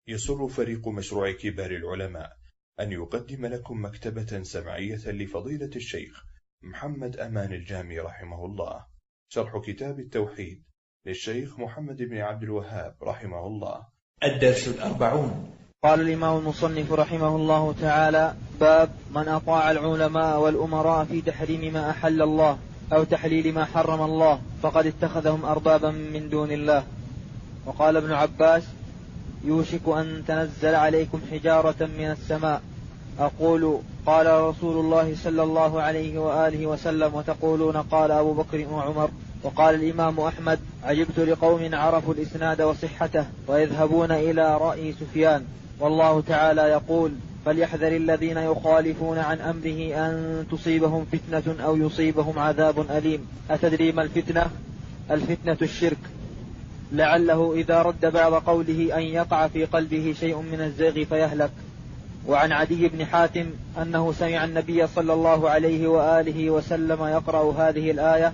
يسر فريق مشروع كبار العلماء أن يقدم لكم مكتبة سمعية لفضيلة الشيخ محمد أمان الجامي رحمه الله، شرح كتاب التوحيد للشيخ محمد بن عبد الوهاب رحمه الله. الدرس 40. قال الإمام المصنف رحمه الله تعالى: باب من أطاع العلماء والأمراء في تحريم ما أحل الله أو تحليل ما حرم الله فقد اتخذهم أربابا من دون الله. وقال ابن عباس: يوشك أن تنزل عليكم حجارة من السماء. أقول: قال رسول الله صلى الله عليه وآله وسلم، وتقولون قال أبو بكر وعمر. وقال الإمام أحمد: عجبت لقوم عرفوا الإسناد وصحته ويذهبون إلى رأي سفيان. والله تعالى يقول: فليحذر الذين يخالفون عن أمره أن تصيبهم فتنة أو يصيبهم عذاب أليم. أتدري ما الفتنة؟ الفتنة الشرك. لعله إذا رد بعض قوله أن يقع في قلبه شيء من الزيغ فيهلك. وعن عدي بن حاتم أنه سمع النبي صلى الله عليه وآله وسلم يقرأ هذه الآية: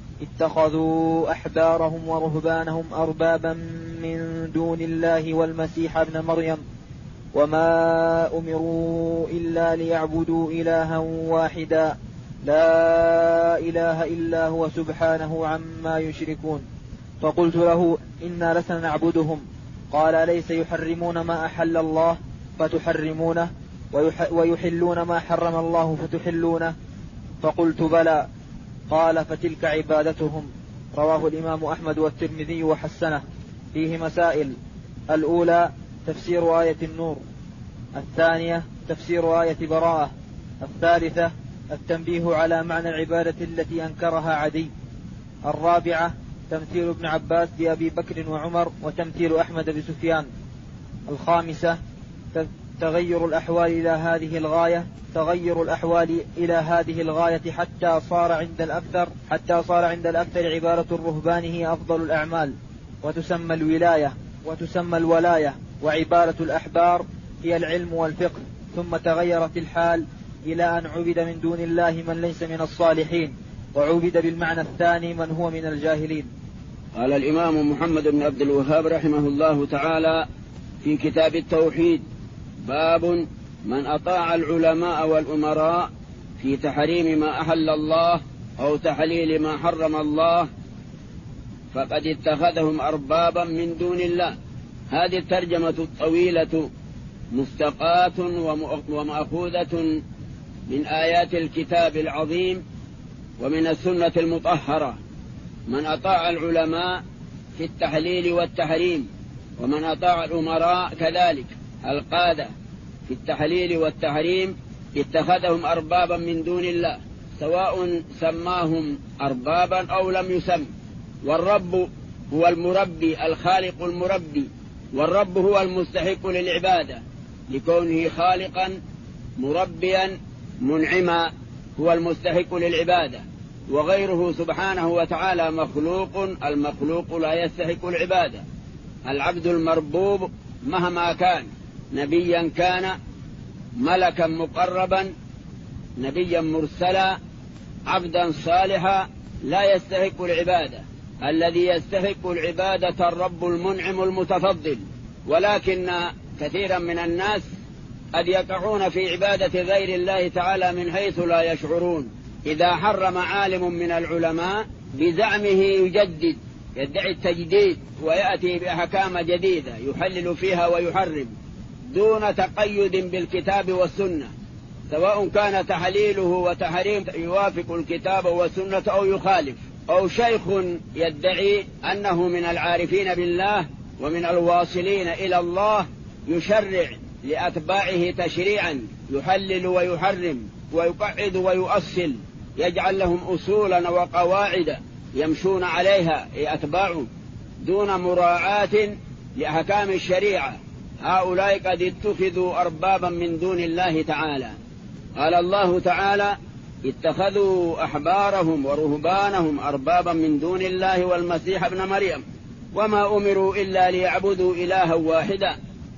اتخذوا أحبارهم ورهبانهم أربابا من دون الله والمسيح ابن مريم وما أمروا إلا ليعبدوا إلها واحدا لا إله إلا هو سبحانه عما يشركون. فقلت له: إنا لسنا نعبدهم. قال: ليس يحرمون ما أحل الله فتحرمونه ويحلون ما حرم الله فتحلونه؟ فقلت: بلى. قال: فتلك عبادتهم. رواه الإمام أحمد والترمذي وحسنه. فيه مسائل: الأولى تفسير آية النور، الثانية تفسير آية براءة، الثالثة التنبيه على معنى العبادة التي أنكرها عدي، الرابعة تمثيل ابن عباس بأبي بكر وعمر وتمثيل أحمد بسفيان، الخامسة تغير الأحوال إلى هذه الغاية حتى صار عند الأكثر عبادة الرهبان هي أفضل الأعمال وتسمى الولاية، وعبادة الأحبار هي العلم والفقه. ثم تغيرت الحال إلى أن عبد من دون الله من ليس من الصالحين، وعبد بالمعنى الثاني من هو من الجاهلين. قال الإمام محمد بن عبد الوهاب رحمه الله تعالى في كتاب التوحيد: باب من أطاع العلماء والأمراء في تحريم ما أحل الله أو تحليل ما حرم الله فقد اتخذهم أربابا من دون الله. هذه الترجمة الطويلة مستقاة ومأخوذة من آيات الكتاب العظيم ومن السنة المطهرة. من أطاع العلماء في التحليل والتحريم، ومن أطاع الأمراء كذلك القادة في التحليل والتحريم اتخذهم أربابا من دون الله، سواء سماهم أربابا أو لم يسم. والرب هو المربي، الخالق المربي، والرب هو المستحق للعبادة لكونه خالقا مربيا منعما، هو المستحق للعبادة. وغيره سبحانه وتعالى مخلوق، المخلوق لا يستحق العبادة. العبد المربوب مهما كان، نبيا كان، ملكا مقربا، نبيا مرسلا، عبدا صالحا، لا يستحق العبادة. الذي يستحق العبادة الرب المنعم المتفضل. ولكن كثيرا من الناس قد يقعون في عبادة غير الله تعالى من حيث لا يشعرون. إذا حرم عالم من العلماء بزعمه يجدد، يدعي التجديد ويأتي بأحكام جديدة يحلل فيها ويحرم دون تقيد بالكتاب والسنة، سواء كان تحليله وتحريم يوافق الكتاب والسنة أو يخالف. أو شيخ يدعي أنه من العارفين بالله ومن الواصلين إلى الله يشرع لأتباعه تشريعا يحلل ويحرم ويقعد ويؤصل، يجعل لهم أصولا وقواعد يمشون عليها أتباعه دون مراعاة لأحكام الشريعة. هؤلاء قد اتخذوا أربابا من دون الله تعالى. قال الله تعالى: اتخذوا أحبارهم ورهبانهم أربابا من دون الله والمسيح ابن مريم وما أمروا إلا ليعبدوا إلها واحدا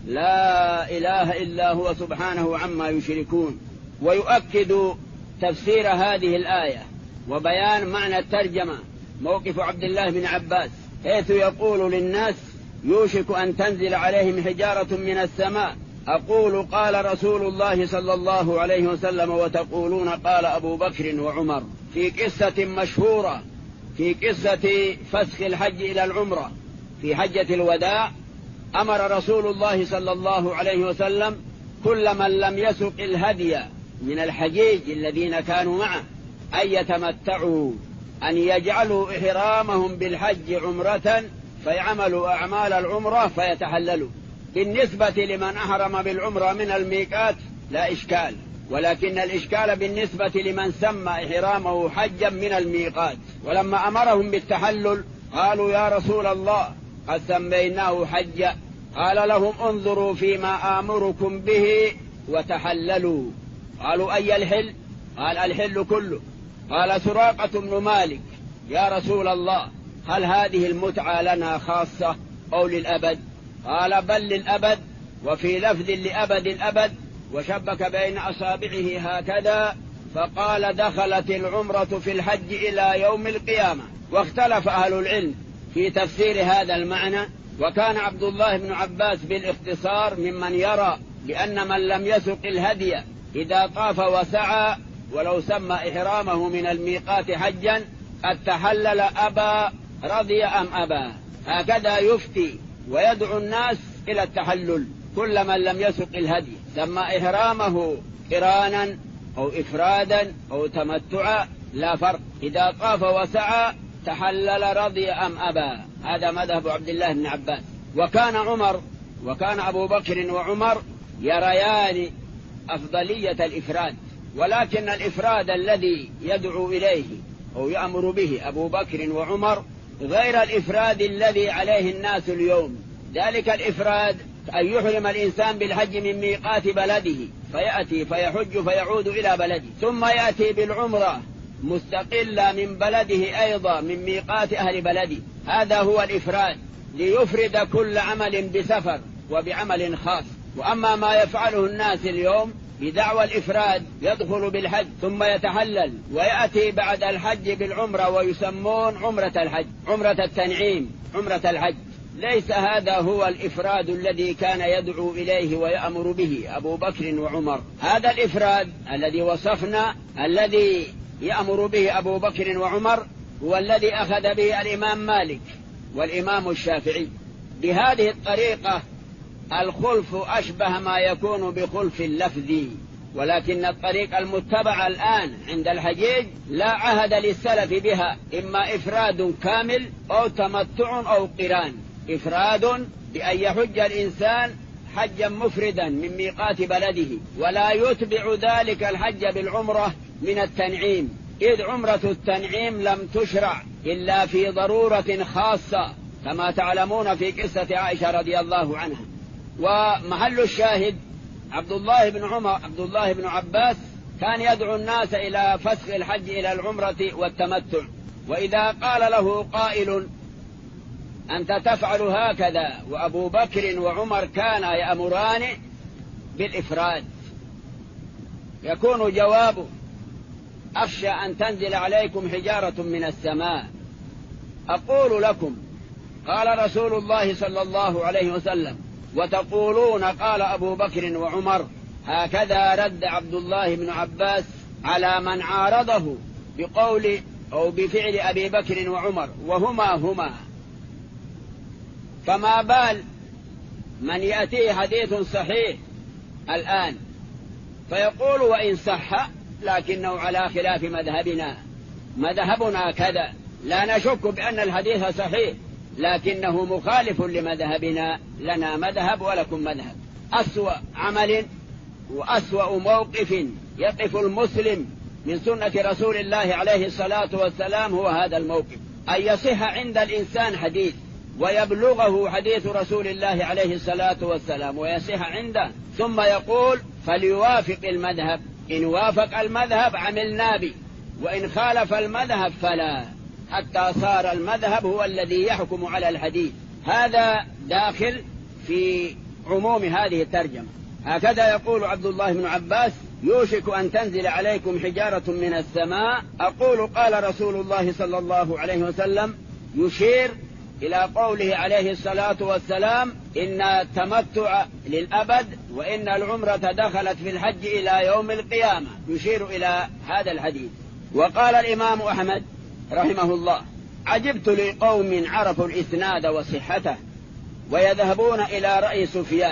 لا إله إلا هو سبحانه عما يشركون. ويؤكد تفسير هذه الآية وبيان معنى الترجمة موقف عبد الله بن عباس، حيث يقول للناس: يوشك أن تنزل عليهم حجارة من السماء أقول قال رسول الله صلى الله عليه وسلم وتقولون قال أبو بكر وعمر. في قصة مشهورة في قصة فسخ الحج إلى العمرة في حجة الوداع، أمر رسول الله صلى الله عليه وسلم كل من لم يسق الهدي من الحجيج الذين كانوا معه أن يتمتعوا، أن يجعلوا إحرامهم بالحج عمرة فيعملوا أعمال العمرة فيتحللوا. بالنسبة لمن أحرم بالعمرة من الميقات لا إشكال، ولكن الإشكال بالنسبة لمن سمى إحرامه حجا من الميقات. ولما أمرهم بالتحلل قالوا يا رسول الله قد سميناه حجا، قال لهم انظروا فيما آمركم به وتحللوا. قالوا أي الحل؟ قال الحل كله. قال سراقة بن مالك يا رسول الله هل هذه المتعة لنا خاصة أو للأبد؟ قال بل للأبد، وفي لفظ لأبد الأبد، وشبك بين أصابعه هكذا فقال دخلت العمرة في الحج إلى يوم القيامة. واختلف أهل العلم في تفسير هذا المعنى، وكان عبد الله بن عباس بالاختصار ممن يرى بأن من لم يسق الهدي إذا طاف وسعى ولو سمى إحرامه من الميقات حجا التحلل أبى رضي أم أبى، هكذا يفتي ويدعو الناس إلى التحلل. كل من لم يسق الهدي سمى إحرامه قرانا أو إفرادا أو تمتعا لا فرق، إذا طاف وسعى تحلل رضي أم أبى. هذا مذهب عبد الله بن عباس. وكان أبو بكر وعمر يريان أفضلية الإفراد، ولكن الإفراد الذي يدعو إليه أو يأمر به أبو بكر وعمر غير الإفراد الذي عليه الناس اليوم. ذلك الإفراد أن يحرم الإنسان بالحج من ميقات بلده فيأتي فيحج فيعود إلى بلده، ثم يأتي بالعمرة مستقلة من بلده أيضا من ميقات أهل بلده. هذا هو الإفراد، ليفرد كل عمل بسفر وبعمل خاص. وأما ما يفعله الناس اليوم بدعوى الإفراد يدخل بالحج ثم يتحلل ويأتي بعد الحج بالعمرة ويسمون عمرة الحج، عمرة التنعيم، عمرة الحج. ليس هذا هو الإفراد الذي كان يدعو إليه ويأمر به أبو بكر وعمر. هذا الإفراد الذي وصفنا الذي يأمر به أبو بكر وعمر هو الذي أخذ به الإمام مالك والإمام الشافعي. بهذه الطريقة الخلف أشبه ما يكون بخلف اللفظي، ولكن الطريق المتبع الآن عند الحجيج لا عهد للسلف بها، إما إفراد كامل أو تمتع أو قران. إفراد بأن يحج الإنسان حجا مفردا من ميقات بلده ولا يتبع ذلك الحج بالعمرة من التنعيم، إذ عمرة التنعيم لم تشرع إلا في ضرورة خاصة كما تعلمون في قصة عائشة رضي الله عنها. ومحل الشاهد عبد الله بن عباس كان يدعو الناس إلى فسخ الحج إلى العمرة والتمتع. وإذا قال له قائل أنت تفعل هكذا وأبو بكر وعمر كانا يأمران بالإفراد، يكون جوابه أخشى أن تنزل عليكم حجارة من السماء. أقول لكم قال رسول الله صلى الله عليه وسلم وتقولون قال أبو بكر وعمر. هكذا رد عبد الله بن عباس على من عارضه بقول أو بفعل أبي بكر وعمر وهما. فما بال من يأتيه حديث صحيح الآن فيقول وإن صح لكنه على خلاف مذهبنا كذا، لا نشك بأن الحديث صحيح لكنه مخالف لمذهبنا، لنا مذهب ولكم مذهب. أسوأ عمل وأسوأ موقف يقف المسلم من سنة رسول الله عليه الصلاة والسلام هو هذا الموقف، أن يصح عند الإنسان حديث ويبلغه حديث رسول الله عليه الصلاة والسلام ويصح عنده ثم يقول فليوافق المذهب، إن وافق المذهب عملنا به وإن خالف المذهب فلا، حتى صار المذهب هو الذي يحكم على الحديث. هذا داخل في عموم هذه الترجمة. هكذا يقول عبد الله بن عباس يوشك أن تنزل عليكم حجارة من السماء. أقول قال رسول الله صلى الله عليه وسلم، يشير إلى قوله عليه الصلاة والسلام إن التمتع للأبد وإن العمرة دخلت في الحج إلى يوم القيامة، يشير إلى هذا الحديث. وقال الإمام أحمد رحمه الله: عجبت لقوم عرفوا الإسناد وصحته ويذهبون إلى رأي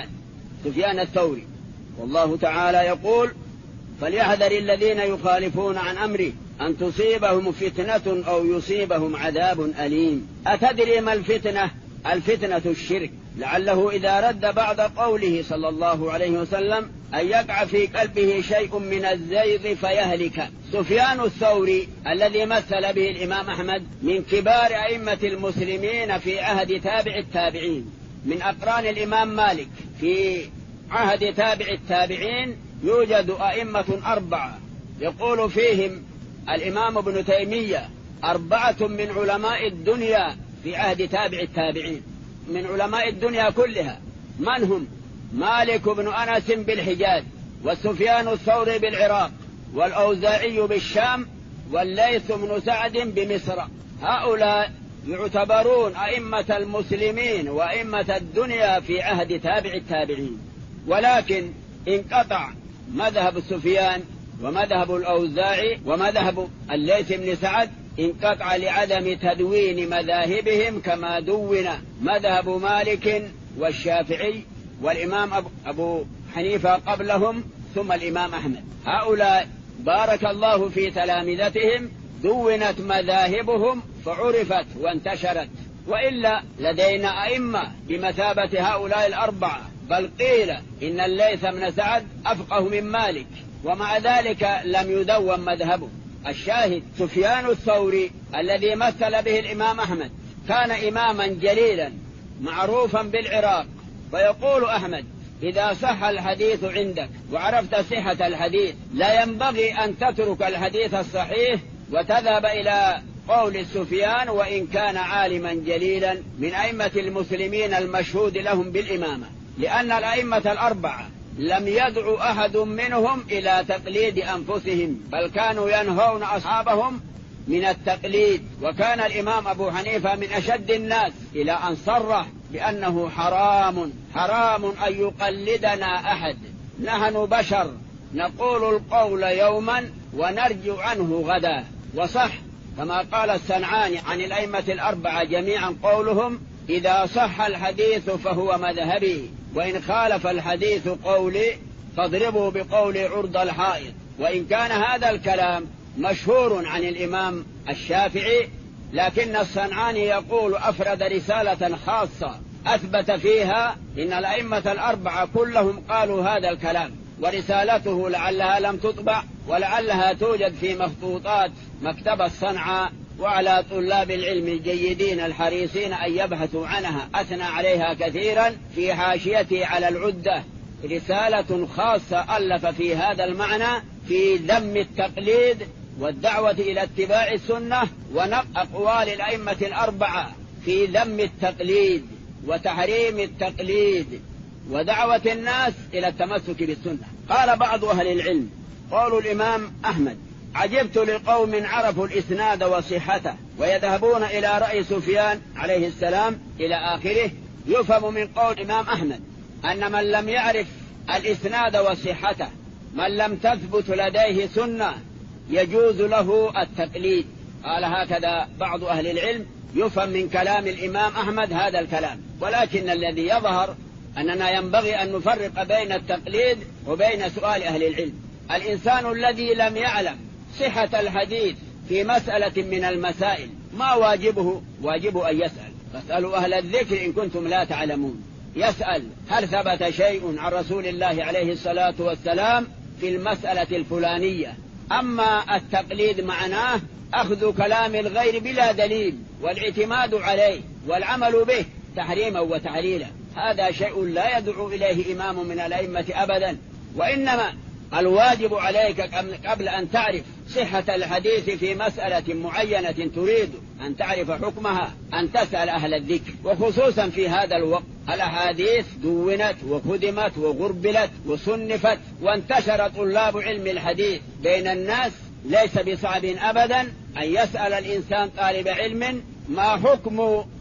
سفيان الثوري، والله تعالى يقول: فليحذر الذين يخالفون عن أمره أن تصيبهم فتنة أو يصيبهم عذاب أليم. أتدري ما الفتنة؟ الفتنة الشرك، لعله إذا رد بعد قوله صلى الله عليه وسلم أن يقع في قلبه شيء من الزيغ فيهلك. سفيان الثوري الذي مثل به الإمام أحمد من كبار أئمة المسلمين في عهد تابع التابعين، من أقران الإمام مالك في عهد تابع التابعين يوجد أئمة 4 يقول فيهم الإمام ابن تيمية 4 من علماء الدنيا في عهد تابع التابعين، من علماء الدنيا كلها. من هم؟ مالك بن أنس بالحجاز، والسفيان الثوري بالعراق، والأوزاعي بالشام، والليث بن سعد بمصر. هؤلاء يعتبرون أئمة المسلمين وأئمة الدنيا في عهد تابع التابعين، ولكن انقطع مذهب سفيان ومذهب الأوزاعي ومذهب الليث بن سعد، انقطع لعدم تدوين مذاهبهم كما دون مذهب مالك والشافعي والإمام أبو حنيفة قبلهم ثم الإمام أحمد. هؤلاء بارك الله في تلامذتهم دونت مذاهبهم فعرفت وانتشرت، وإلا لدينا أئمة بمثابة هؤلاء 4، بل قيل إن الليث بن سعد أفقه من مالك ومع ذلك لم يدون مذهبه. الشاهد سفيان الثوري الذي مثل به الإمام أحمد كان إماما جليلا معروفا بالعراق، فيقول أحمد: إذا صح الحديث عندك وعرفت صحة الحديث لا ينبغي أن تترك الحديث الصحيح وتذهب إلى قول سفيان وإن كان عالما جليلا من أئمة المسلمين المشهود لهم بالإمامة، لأن الأئمة 4 لم يدعو أحد منهم إلى تقليد أنفسهم، بل كانوا ينهون أصحابهم من التقليد. وكان الإمام أبو حنيفة من أشد الناس إلى أن صرح بأنه حرام أن يقلدنا أحد، نحن بشر نقول القول يوما ونرجع عنه غدا. وصح كما قال الصنعاني عن الأئمة 4 جميعا قولهم: إذا صح الحديث فهو مذهبي، وإن خالف الحديث قولي فاضربوا بقول عرض الحائط. وإن كان هذا الكلام مشهور عن الإمام الشافعي، لكن الصنعاني يقول أفرد رسالة خاصة أثبت فيها إن الأئمة 4 كلهم قالوا هذا الكلام، ورسالته لعلها لم تطبع ولعلها توجد في مخطوطات مكتبة الصنعاء، وعلى طلاب العلم الجيدين الحريصين أن يبحثوا عنها. أثنى عليها كثيرا في حاشيته على العدة رسالة خاصة ألف في هذا المعنى في ذم التقليد والدعوة إلى اتباع السنة، ونقل أقوال الأئمة 4 في ذم التقليد وتحريم التقليد ودعوة الناس إلى التمسك بالسنة. قال بعض أهل العلم قالوا الإمام أحمد: عجبت لقوم عرفوا الإسناد وصحته ويذهبون إلى رأي سفيان عليه السلام إلى آخره. يفهم من قول الإمام أحمد أن من لم يعرف الإسناد وصحته، من لم تثبت لديه سنة، يجوز له التقليد. قال هكذا بعض أهل العلم. يفهم من كلام الإمام أحمد هذا الكلام، ولكن الذي يظهر أننا ينبغي أن نفرق بين التقليد وبين سؤال أهل العلم. الإنسان الذي لم يعلم صحة الحديث في مسألة من المسائل ما واجبه؟ واجب أن يسأل. فاسألوا أهل الذكر إن كنتم لا تعلمون. يسأل: هل ثبت شيء عن رسول الله عليه الصلاة والسلام في المسألة الفلانية؟ أما التقليد معناه أخذ كلام الغير بلا دليل والاعتماد عليه والعمل به تحريما وتعليلا. هذا شيء لا يدعو إليه إمام من الأئمة أبدا، وإنما الواجب عليك قبل أن تعرف صحة الحديث في مسألة معينة تريد أن تعرف حكمها أن تسأل أهل الذكر. وخصوصا في هذا الوقت الأحاديث دونت وخدمت وغربلت وصنفت وانتشر طلاب علم الحديث بين الناس. ليس بصعب أبدا أن يسأل الإنسان طالب علم: ما حكم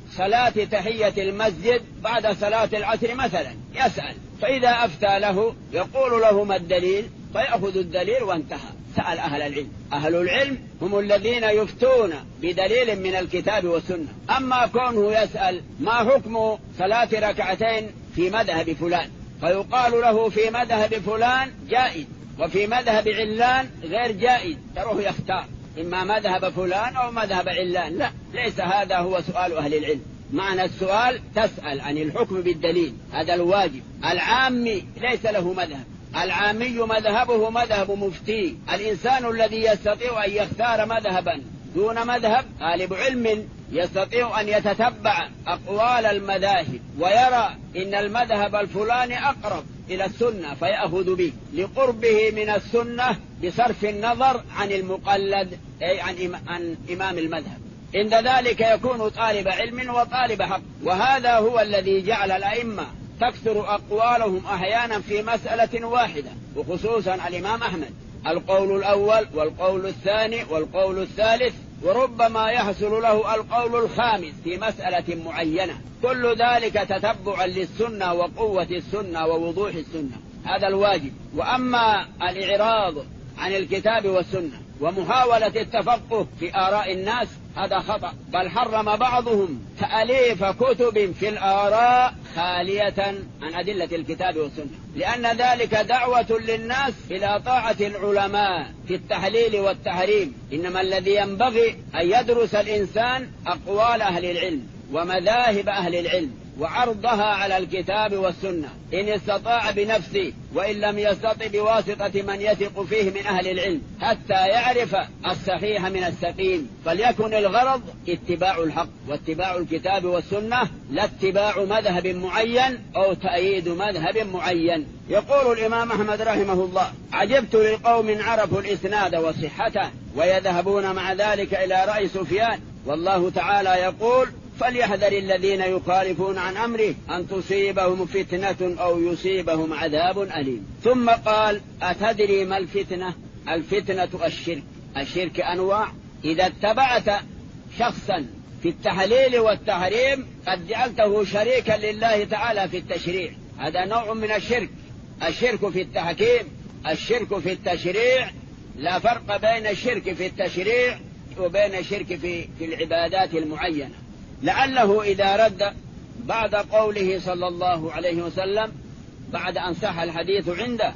صلاة تحية المسجد بعد صلاة العصر مثلا، يسأل، فإذا أفتى له يقول له ما الدليل؟ فيأخذ الدليل وانتهى. سأل أهل العلم. أهل العلم هم الذين يفتون بدليل من الكتاب والسنة. أما كونه يسأل ما حكم صلاة ركعتين في مذهب فلان، فيقال له في مذهب فلان جائز وفي مذهب علان غير جائز، تروح يختار إما مذهب فلان أو مذهب علان. لا، ليس هذا هو سؤال أهل العلم. معنى السؤال تسأل عن الحكم بالدليل، هذا الواجب. العامي ليس له مذهب، العامي مذهبه مذهب مفتي. الإنسان الذي يستطيع أن يختار مذهبا دون مذهب طالب علم يستطيع أن يتتبع أقوال المذاهب ويرى إن المذهب الفلاني أقرب إلى السنة فيأخذ به لقربه من السنة بصرف النظر عن المقلد، أي عن إمام المذهب. عند ذلك يكون طالب علم وطالب حق. وهذا هو الذي جعل الأئمة تكثر أقوالهم أحيانا في مسألة واحدة، وخصوصا الإمام أحمد، القول الأول والقول الثاني والقول الثالث، وربما يحصل له القول الخامس في مسألة معينة. كل ذلك تتبعا للسنة وقوة السنة ووضوح السنة، هذا الواجب. وأما الإعراض عن الكتاب والسنة ومحاولة التفقه في آراء الناس هذا خطأ، بل حرم بعضهم تأليف كتب في الآراء خالية عن أدلة الكتاب والسنة، لأن ذلك دعوة للناس إلى طاعة العلماء في التحليل والتحريم. إنما الذي ينبغي أن يدرس الإنسان أقوال أهل العلم ومذاهب أهل العلم وعرضها على الكتاب والسنة إن استطاع بنفسه، وإن لم يستطع بواسطة من يثق فيه من أهل العلم، حتى يعرف الصحيح من السقيم. فليكن الغرض اتباع الحق واتباع الكتاب والسنة، لا اتباع مذهب معين أو تأييد مذهب معين. يقول الإمام أحمد رحمه الله: عجبت لقوم عرفوا الإسناد وصحته ويذهبون مع ذلك إلى رأي سفيان، والله تعالى يقول: فليحذر الذين يخالفون عن أمره أن تصيبهم فتنة أو يصيبهم عذاب أليم. ثم قال: أتدري ما الفتنة؟ الفتنة الشرك. الشرك أنواع. إذا اتبعت شخصا في التحليل والتحريم قد جعلته شريكا لله تعالى في التشريع، هذا نوع من الشرك. الشرك في التحكيم، الشرك في التشريع، لا فرق بين الشرك في التشريع وبين الشرك في العبادات المعينة. لعله إذا رد بعد قوله صلى الله عليه وسلم بعد أن صح الحديث عنده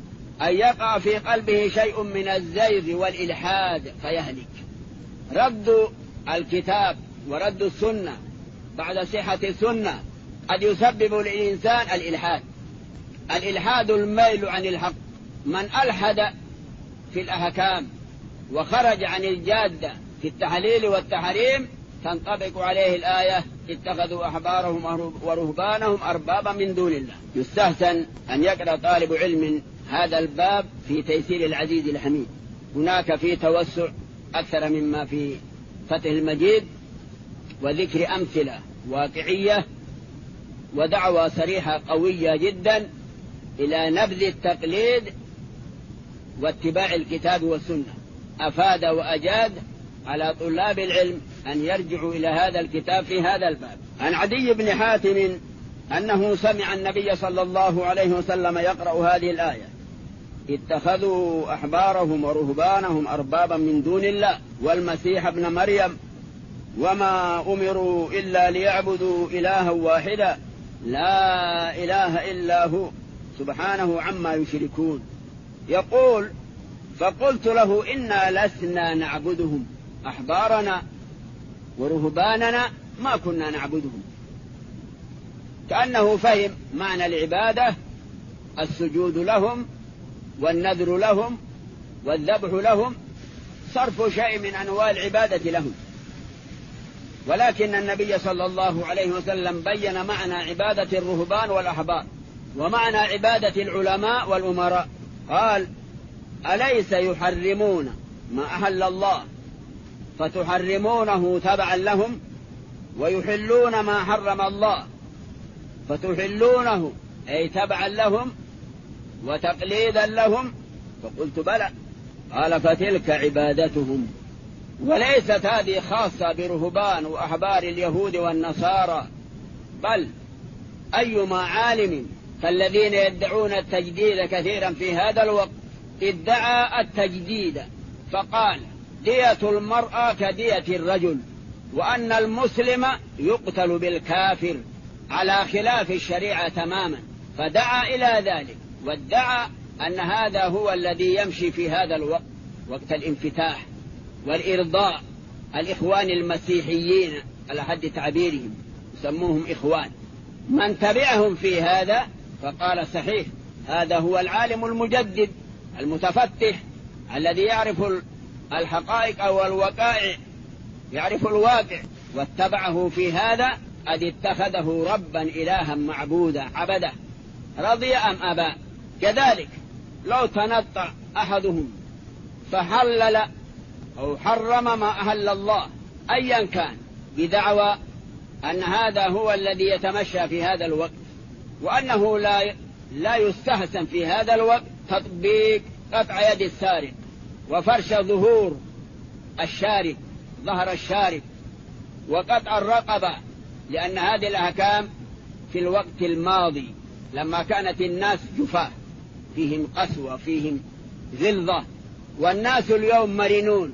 أن يقع في قلبه شيء من الزيغ والإلحاد فيهلك. رد الكتاب ورد السنة بعد صحة السنة قد يسبب للإنسان الإلحاد. الإلحاد الميل عن الحق. من ألحد في الأحكام وخرج عن الجادة في التحليل والتحريم تنطبق عليه الآية: اتخذوا أحبارهم ورهبانهم أربابا من دون الله. يستحسن أن يقرأ طالب علم هذا الباب في تيسير العزيز الحميد. هناك في توسع أكثر مما في فتح المجيد، وذكر أمثلة واقعية ودعوة صريحة قوية جدا إلى نبذ التقليد واتباع الكتاب والسنة. أفاد وأجاد على طلاب العلم أن يرجعوا إلى هذا الكتاب في هذا الباب. عن عدي بن حاتم أنه سمع النبي صلى الله عليه وسلم يقرأ هذه الآية: اتخذوا أحبارهم ورهبانهم أربابا من دون الله والمسيح ابن مريم وما أمروا إلا ليعبدوا إلها واحدا لا إله إلا هو سبحانه عما يشركون. يقول: فقلت له: إنا لسنا نعبدهم، أحبارنا ورهباننا ما كنا نعبدهم. كأنه فهم معنى العبادة: السجود لهم والنذر لهم والذبح لهم، صرف شيء من أنواع العبادة لهم. ولكن النبي صلى الله عليه وسلم بين معنى عبادة الرهبان والأحبار ومعنى عبادة العلماء والأمراء. قال: أليس يحرمون ما أحل الله فتحرمونه تبعا لهم، ويحلون ما حرم الله فتحلونه أي تبعا لهم وتقليدا لهم؟ فقلت: بلى. قال: فتلك عبادتهم. وليست هذه خاصة برهبان وأحبار اليهود والنصارى، بل أيما عالم فالذين يدعون التجديد كثيرا في هذا الوقت ادعى التجديد فقال دية المرأة كدية الرجل، وأن المسلم يقتل بالكافر على خلاف الشريعة تماما، فدعا إلى ذلك وادعى أن هذا هو الذي يمشي في هذا الوقت، وقت الانفتاح والإرضاء. الإخوان المسيحيين على حد تعبيرهم يسموهم إخوان، من تبعهم في هذا فقال صحيح هذا هو العالم المجدد المتفتح الذي يعرف الحقائق أو الوقائع، يعرف الواقع، واتبعه في هذا قد اتخذه ربا إلها معبودا عبده، رضي أم أبى. كذلك لو تنطع أحدهم فحلل أو حرم ما أهل الله أيا كان بدعوى أن هذا هو الذي يتمشى في هذا الوقت، وأنه لا يستحسن في هذا الوقت تطبيق قطع يد السارق وفرش ظهور الشارب ظهر الشارب وقطع الرقبة، لأن هذه الأحكام في الوقت الماضي لما كانت الناس جفاة فيهم قسوة فيهم غلظة، والناس اليوم مرنون،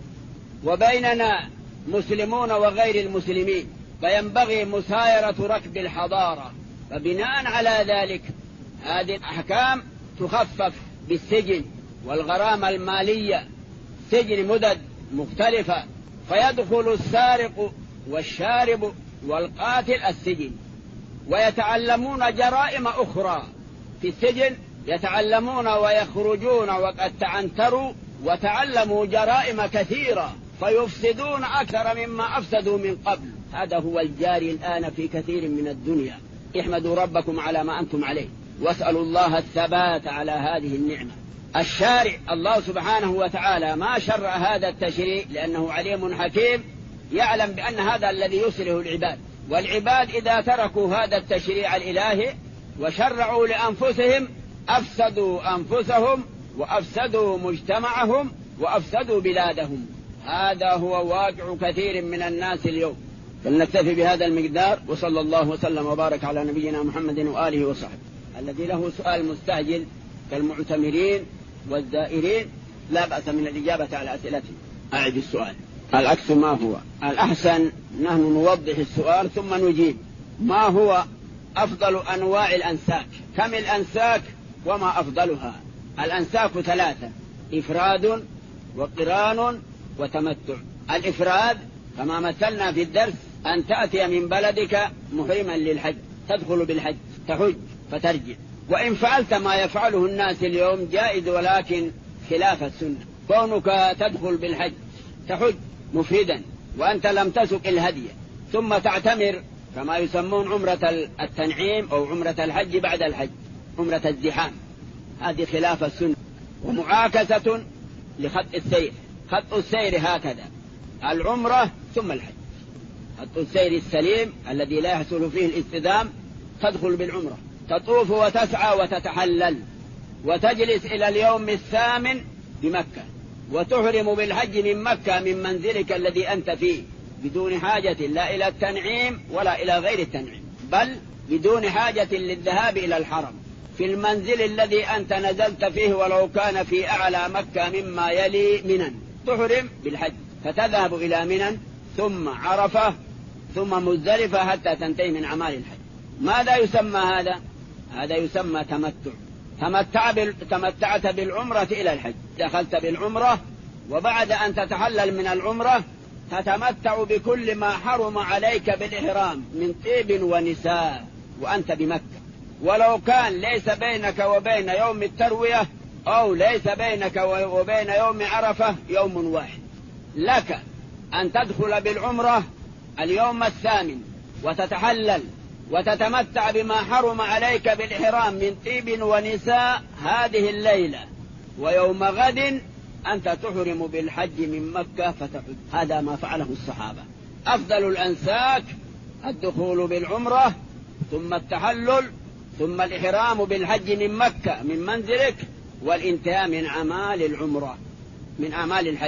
وبيننا مسلمون وغير المسلمين، فينبغي مسايرة ركب الحضارة. فبناء على ذلك هذه الأحكام تخفف بالسجن والغرامة المالية، سجن مدد مختلفة، فيدخل السارق والشارب والقاتل السجن ويتعلمون جرائم أخرى في السجن، يتعلمون ويخرجون وقد تعنتروا وتعلموا جرائم كثيرة فيفسدون أكثر مما أفسدوا من قبل. هذا هو الجاري الآن في كثير من الدنيا. احمدوا ربكم على ما أنتم عليه واسألوا الله الثبات على هذه النعمة. الشارع الله سبحانه وتعالى ما شرع هذا التشريع لأنه عليم حكيم، يعلم بأن هذا الذي يصلح العباد، والعباد إذا تركوا هذا التشريع الإلهي وشرعوا لأنفسهم أفسدوا أنفسهم وأفسدوا مجتمعهم وأفسدوا بلادهم. هذا هو واقع كثير من الناس اليوم. فلنكتفي بهذا المقدار، وصلى الله وسلم وبارك على نبينا محمد وآله وصحبه. الذي له سؤال مستعجل كالمعتمرين والزائرين لا بأس من الإجابة على أسئلتهم. أعد السؤال. العكس ما هو الأحسن؟ نحن نوضح السؤال ثم نجيب. ما هو أفضل أنواع الأنساك؟ كم الأنساك وما أفضلها؟ الأنساك 3: إفراد وقران وتمتع. الإفراد كما مثلنا في الدرس أن تأتي من بلدك محرما للحج، تدخل بالحج تحج فترجع، وإن فعلت ما يفعله الناس اليوم جائز ولكن خلاف السنة، كونك تدخل بالحج تحج مفردا وأنت لم تسق الهدي ثم تعتمر كما يسمون عمرة التنعيم أو عمرة الحج بعد الحج، عمرة الزحام، هذه خلاف السنة ومعاكسة لخط السير. خط السير هكذا: العمرة ثم الحج. خط السير السليم الذي لا يحصل فيه الاصطدام تدخل بالعمرة، تطوف وتسعى وتتحلل وتجلس إلى اليوم 8 بمكة، وتحرم بالحج من مكة من منزلك الذي أنت فيه بدون حاجة لا إلى التنعيم ولا إلى غير التنعيم، بل بدون حاجة للذهاب إلى الحرم في المنزل الذي أنت نزلت فيه ولو كان في أعلى مكة مما يلي منى، تحرم بالحج فتذهب إلى منى ثم عرفة ثم مزدلفة حتى تنتهي من أعمال الحج. ماذا يسمى هذا؟ هذا يسمى تمتع. تمتعت بالعمرة إلى الحج، دخلت بالعمرة وبعد أن تتحلل من العمرة تتمتع بكل ما حرم عليك بالإحرام من طيب ونساء وأنت بمكة، ولو كان ليس بينك وبين يوم التروية أو ليس بينك وبين يوم عرفة يوم واحد، لك أن تدخل بالعمرة اليوم 8 وتتحلل وتتمتع بما حرم عليك بالإحرام من طيب ونساء هذه الليلة، ويوم غد أنت تحرم بالحج من مكة فتحج. هذا ما فعله الصحابة. أفضل الأنساك الدخول بالعمرة ثم التحلل ثم الإحرام بالحج من مكة من منزلك والانتهاء من أعمال العمرة من أعمال الحج.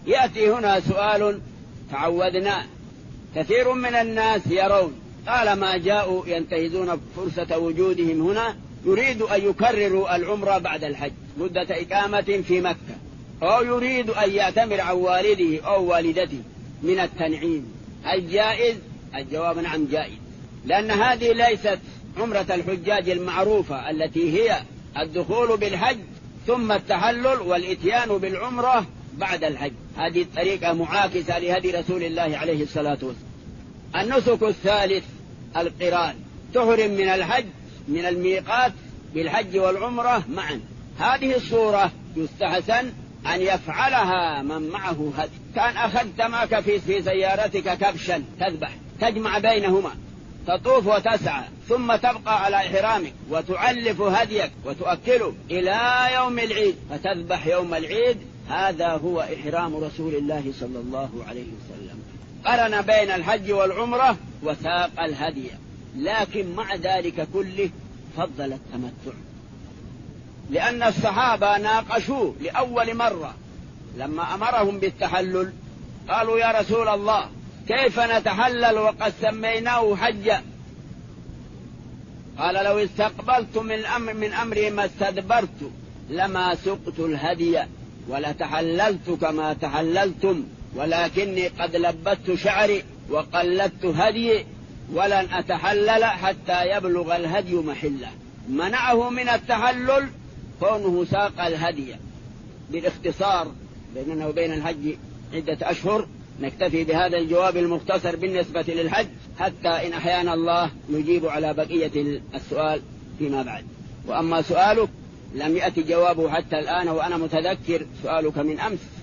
يأتي هنا سؤال تعودناه. كثير من الناس يرون طالما جاءوا ينتهزون فرصة وجودهم هنا يريد أن يكرروا العمرة بعد الحج مدة إقامة في مكة، أو يريد أن يأتمر عن والده أو والدته من التنعيم. هل جائز؟ الجواب نعم جائز، لأن هذه ليست عمرة الحجاج المعروفة التي هي الدخول بالحج ثم التحلل والإتيان بالعمرة بعد الحج. هذه الطريقة معاكسة لهدي رسول الله عليه الصلاة والسلام. النسك الثالث القران، تحرم من الحج من الميقات بالحج والعمرة معا. هذه الصورة يستحسن أن يفعلها من معه هدي. كان أخذت معك في سيارتك كبشا تذبح، تجمع بينهما، تطوف وتسعى، ثم تبقى على إحرامك وتعلف هديك وتؤكله إلى يوم العيد فتذبح يوم العيد. هذا هو إحرام رسول الله صلى الله عليه وسلم، قرن بين الحج والعمرة وساق الهدي. لكن مع ذلك كله فضل التمتع، لأن الصحابة ناقشوه لأول مرة لما أمرهم بالتحلل. قالوا يا رسول الله كيف نتحلل وقد سميناه حجا؟ قال لو استقبلت من أمري ما استدبرت لما سقت الهدي ولتحللت كما تحللتم، ولكني قد لبست شعري وقلدت هدي ولن أتحلل حتى يبلغ الهدي محله. منعه من التحلل كونه ساق الهدي. بالاختصار بيننا وبين الحج عدة أشهر. نكتفي بهذا الجواب المختصر بالنسبة للحج، حتى إن أحيانا الله نجيب على بقية السؤال فيما بعد. وأما سؤالك لم يأتي جوابه حتى الآن، وأنا متذكر سؤالك من أمس